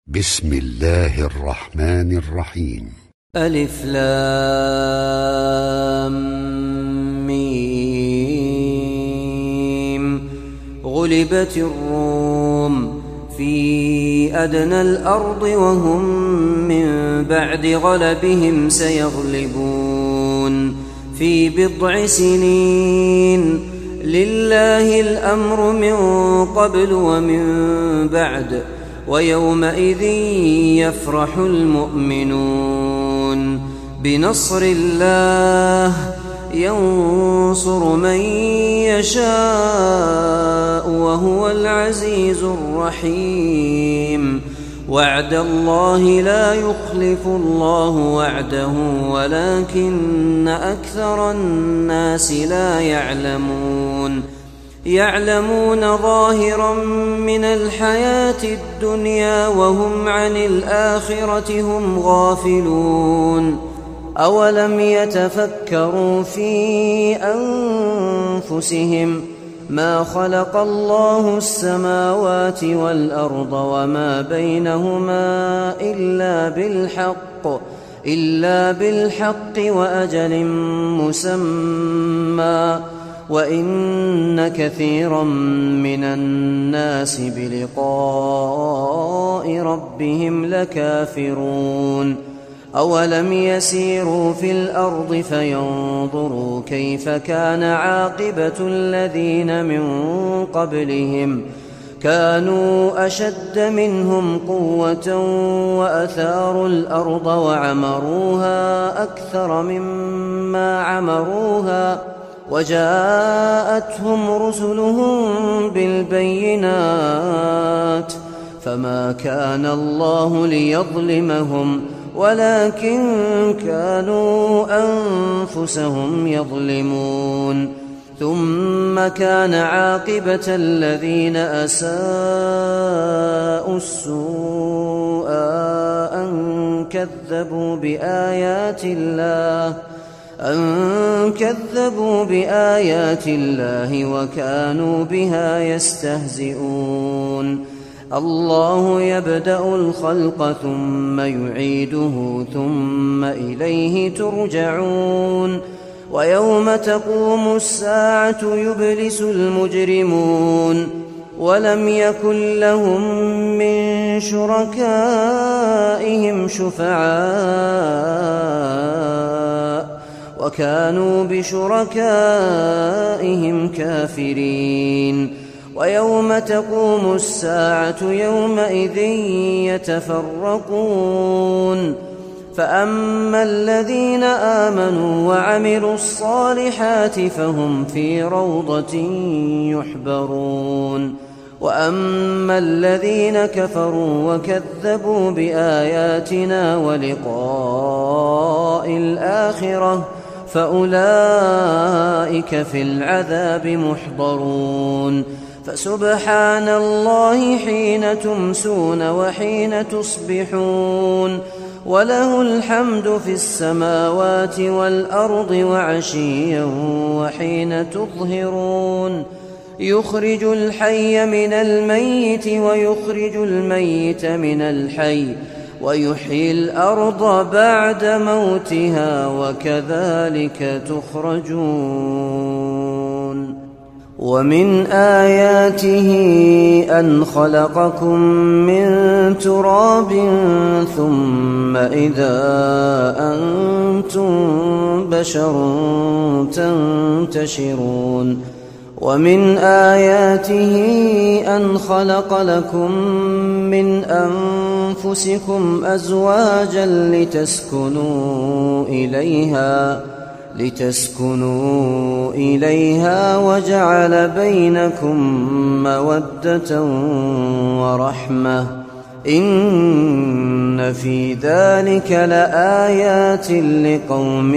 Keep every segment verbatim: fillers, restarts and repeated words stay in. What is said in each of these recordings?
بسم الله الرحمن الرحيم. ألف لام ميم. غلبت الروم في أدنى الأرض وهم من بعد غلبهم سيغلبون في بضع سنين. لله الأمر من قبل ومن بعد ويومئذ يفرح المؤمنون بنصر الله ينصر من يشاء وهو العزيز الرحيم. وعد الله لا يخلف الله وعده ولكن أكثر الناس لا يعلمون. يعلمون ظاهرا من الحياة الدنيا وهم عن الآخرة هم غافلون. أولم يتفكروا في أنفسهم ما خلق الله السماوات والأرض وما بينهما إلا بالحق إلا بالحق وأجل مسمى وإن كثيرا من الناس بلقاء ربهم لكافرون. أولم يسيروا في الأرض فينظروا كيف كان عاقبة الذين من قبلهم كانوا أشد منهم قوة وأثاروا الأرض وعمروها أكثر مما عمروها وجاءتهم رسلهم بالبينات فما كان الله ليظلمهم ولكن كانوا أنفسهم يظلمون. ثم كان عاقبة الذين أساءوا السوء أن كذبوا بآيات الله أن كذبوا بآيات الله وكانوا بها يستهزئون. الله يبدأ الخلق ثم يعيده ثم إليه ترجعون. ويوم تقوم الساعة يبلس المجرمون ولم يكن لهم من شركائهم شفعاء وكانوا بشركائهم كافرين. ويوم تقوم الساعة يومئذ يتفرقون فأما الذين آمنوا وعملوا الصالحات فهم في روضة يحبرون. وأما الذين كفروا وكذبوا بآياتنا ولقاء الآخرة فأولئك في العذاب محضرون. فسبحان الله حين تمسون وحين تصبحون وله الحمد في السماوات والأرض وعشيا وحين تظهرون. يخرج الحي من الميت ويخرج الميت من الحي ويحيي الأرض بعد موتها وكذلك تخرجون. ومن آياته أن خلقكم من تراب ثم إذا أنتم بشر تنتشرون. ومن آياته أن خلق لكم من أنفسكم أزواجا لتسكنوا إليها لتسكنوا إليها وجعل بينكم مودة ورحمة إن في ذلك لآيات لقوم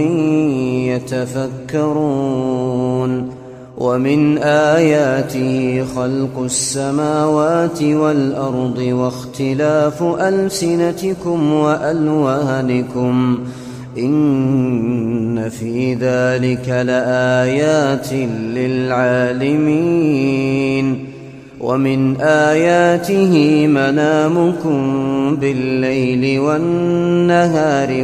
يتفكرون. ومن آياته خلق السماوات والأرض واختلاف ألسنتكم وألوانكم إن في ذلك لآيات للعالمين. ومن آياته منامكم بالليل والنهار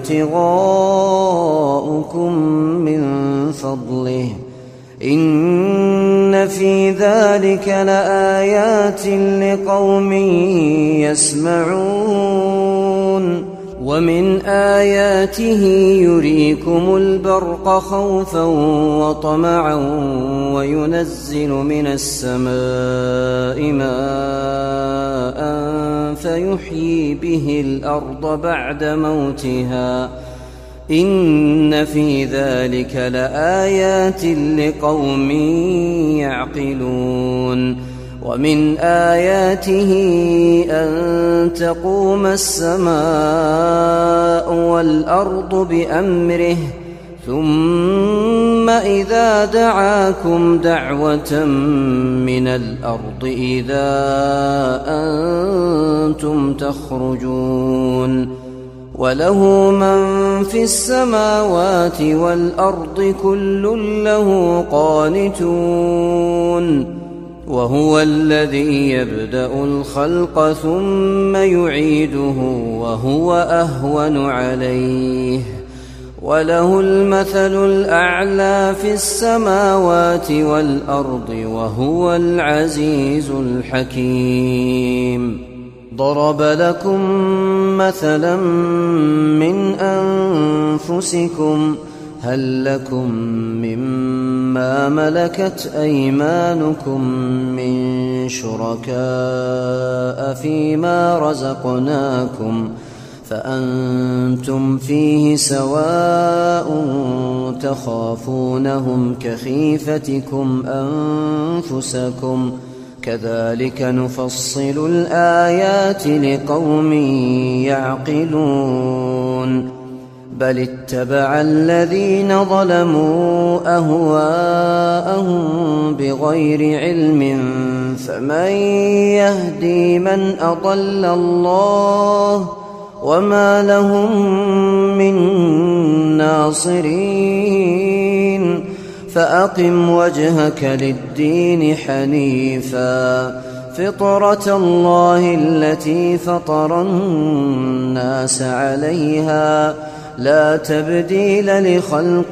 وابتغاؤكم من فضله إن في ذلك لآيات لقوم يسمعون ومن آياته يريكم البرق خوفا وطمعا وينزل من السماء ماء فيحيي به الأرض بعد موتها إن في ذلك لآيات لقوم يعقلون ومن آياته أن تقوم السماء والأرض بأمره ثم إذا دعاكم دعوة من الأرض إذا أنتم تخرجون وله من في السماوات والأرض كل له قانتون وهو الذي يبدأ الخلق ثم يعيده وهو أهون عليه وله المثل الأعلى في السماوات والأرض وهو العزيز الحكيم ضرب لكم مثلا من أنفسكم هل لكم مما ملكت أيمانكم من شركاء فيما رزقناكم فأنتم فيه سواء تخافونهم كخيفتكم أنفسكم كذلك نفصل الآيات لقوم يعقلون بل اتبع الذين ظلموا أهواءهم بغير علم فمن يهدي من أضل الله وما لهم من ناصرين فأقم وجهك للدين حنيفا فطرة الله التي فطر الناس عليها لا تبديل لخلق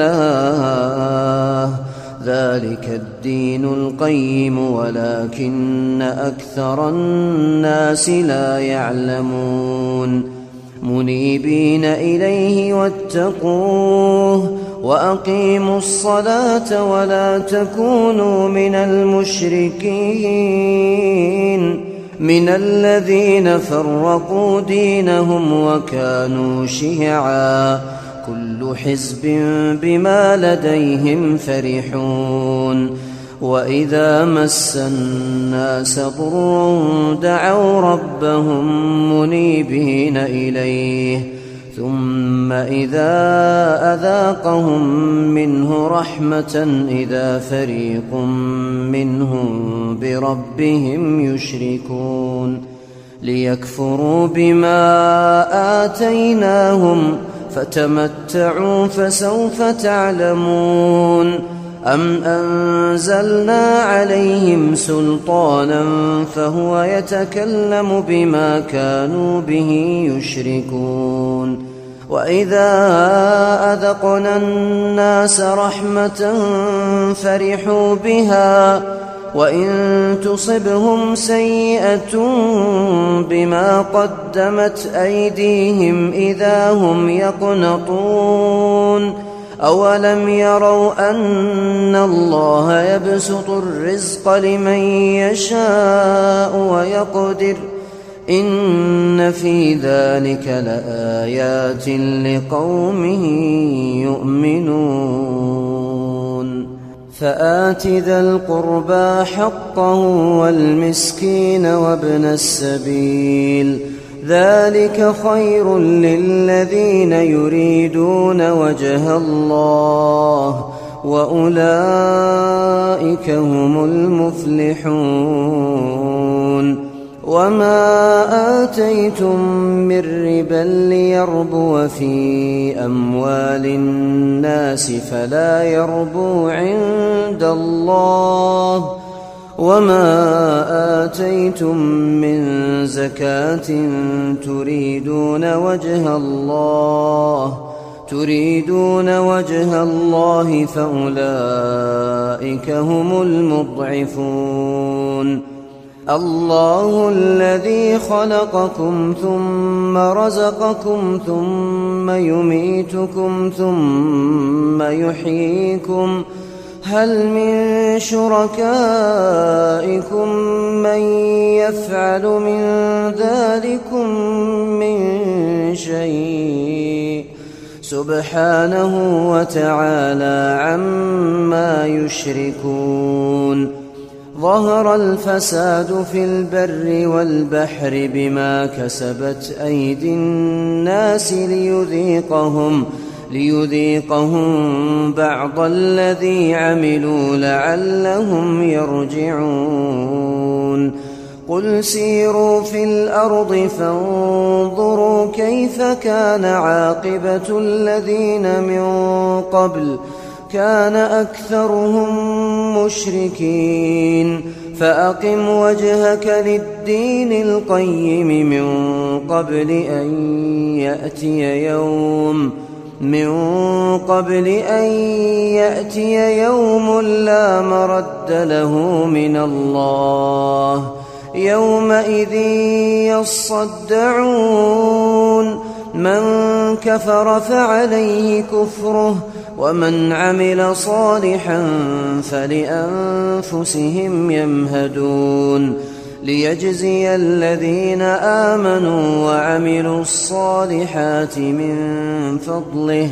الله ذلك الدين القيم ولكن أكثر الناس لا يعلمون منيبين إليه واتقوه وأقيموا الصلاة ولا تكونوا من المشركين من الذين فرقوا دينهم وكانوا شيعا كل حزب بما لديهم فرحون وإذا مس الناس ضر دعوا ربهم منيبين إليه ثم إذا أذاقهم منه رحمة إذا فريق منهم بربهم يشركون ليكفروا بما آتيناهم فتمتعوا فسوف تعلمون أم أنزلنا عليهم سلطانا فهو يتكلم بما كانوا به يشركون وإذا أذقنا الناس رحمة فرحوا بها وإن تصبهم سيئة بما قدمت أيديهم إذا هم يقنطون أولم يروا أن الله يبسط الرزق لمن يشاء ويقدر إن في ذلك لآيات لقوم يؤمنون فآت ذا القربى حقه والمسكين وابن السبيل ذلك خير للذين يريدون وجه الله وأولئك هم المفلحون وما آتيتم من ربا ليربو في أموال الناس فلا يربو عند الله وما آتيتم من زكاة تريدون وجه الله تريدون وجه الله فأولئك هم المضعفون. الله الذي خلقكم ثم رزقكم ثم يميتكم ثم يحييكم هل من شركائكم من يفعل من ذلكم من شيء سبحانه وتعالى عما يشركون. ظهر الفساد في البر والبحر بما كسبت أيدي الناس ليذيقهم ليذيقهم بعض الذي عملوا لعلهم يرجعون. قل سيروا في الأرض فانظروا كيف كان عاقبة الذين من قبل كان أكثرهم مشركين. فأقم وجهك للدين القيم من قبل أن يأتي يوم من قبل أن يأتي يوم لا مرد له من الله يومئذ يصدعون. من كفر فعليه كفره ومن عمل صالحا فلأنفسهم يمهدون. ليجزي الذين آمنوا وعملوا الصالحات من فضله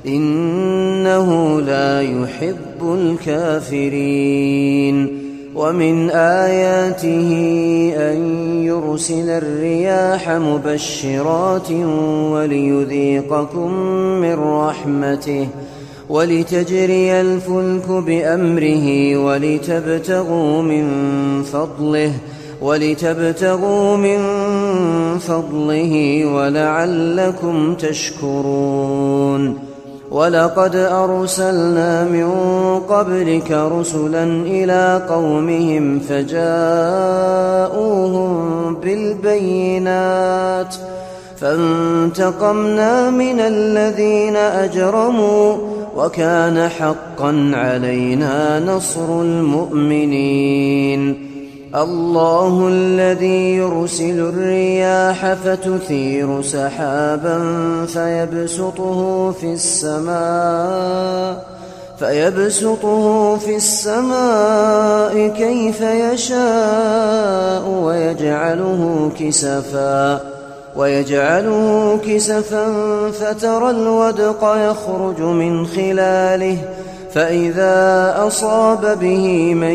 إنه لا يحب الكافرين. ومن آياته أن يرسل الرياح مبشرات وليذيقكم من رحمته ولتجري الفلك بأمره ولتبتغوا من فضله ولتبتغوا من فضله ولعلكم تشكرون. ولقد أرسلنا من قبلك رسلا إلى قومهم فجاءوهم بالبينات فانتقمنا من الذين أجرموا وكان حقا علينا نصر المؤمنين. الله الذي يرسل الرياح فتثير سحابا فيبسطه في السماء فيبسطه في السماء كيف يشاء ويجعله كسفا ويجعله كسفا فترى الودق يخرج من خلاله فإذا أصاب به من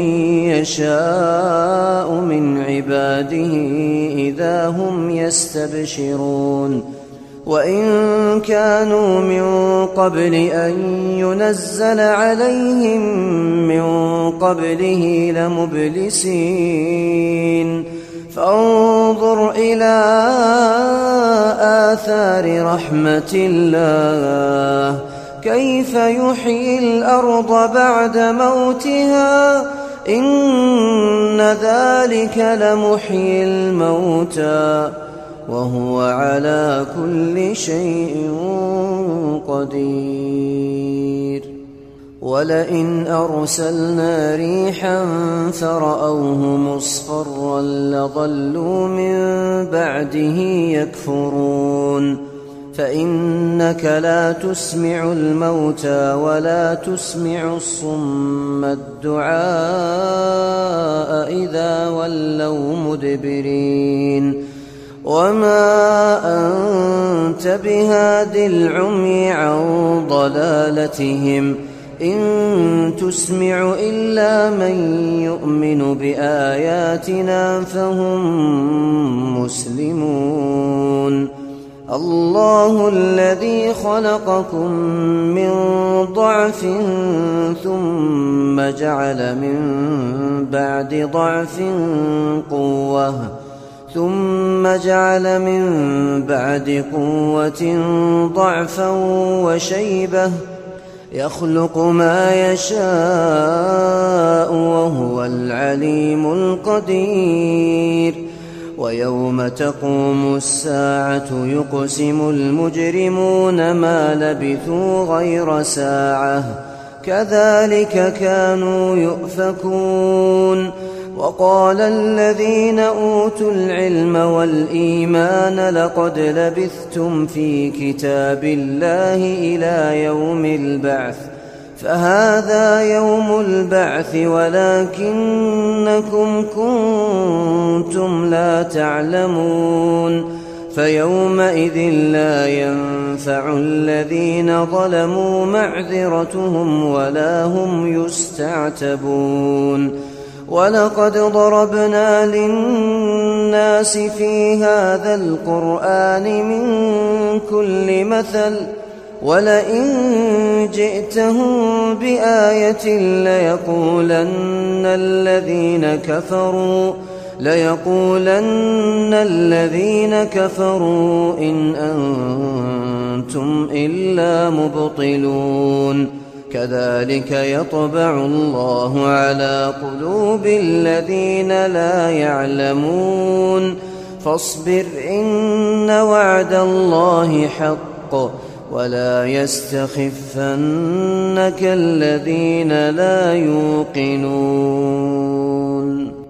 يشاء من عباده إذا هم يستبشرون. وإن كانوا من قبل أن ينزل عليهم من قبله لمبلسين. فانظر إلى آثار رحمة الله كيف يحيي الأرض بعد موتها إن ذلك لمحيي الموتى وهو على كل شيء قدير. ولئن أرسلنا ريحا فرأوه مصفرا لظلوا من بعده يكفرون. فإنك لا تسمع الموتى ولا تسمع الصم الدعاء إذا ولوا مدبرين. وما أنت بهاد العمي عن ضلالتهم إن تسمع إلا من يؤمن بآياتنا فهم مسلمون. الله الذي خلقكم من ضعف ثم جعل من بعد ضعف قوة ثم جعل من بعد قوة ضعفا وشيبة يخلق ما يشاء وهو العليم القدير ويوم تقوم الساعة يقسم المجرمون ما لبثوا غير ساعة كذلك كانوا يؤفكون وقال الذين أوتوا العلم والإيمان لقد لبثتم في كتاب الله إلى يوم البعث فهذا يوم البعث ولكنكم كنتم لا تعلمون فيومئذ لا ينفع الذين ظلموا معذرتهم ولا هم يستعتبون ولقد ضربنا للناس في هذا القرآن من كل مثل ولئن جئتهم بآية ليقولن الذين كفروا ليقولن الذين كفروا إن أنتم إلا مبطلون كذلك يطبع الله على قلوب الذين لا يعلمون فاصبر إن وعد الله حق ولا يستخفنك الذين لا يوقنون.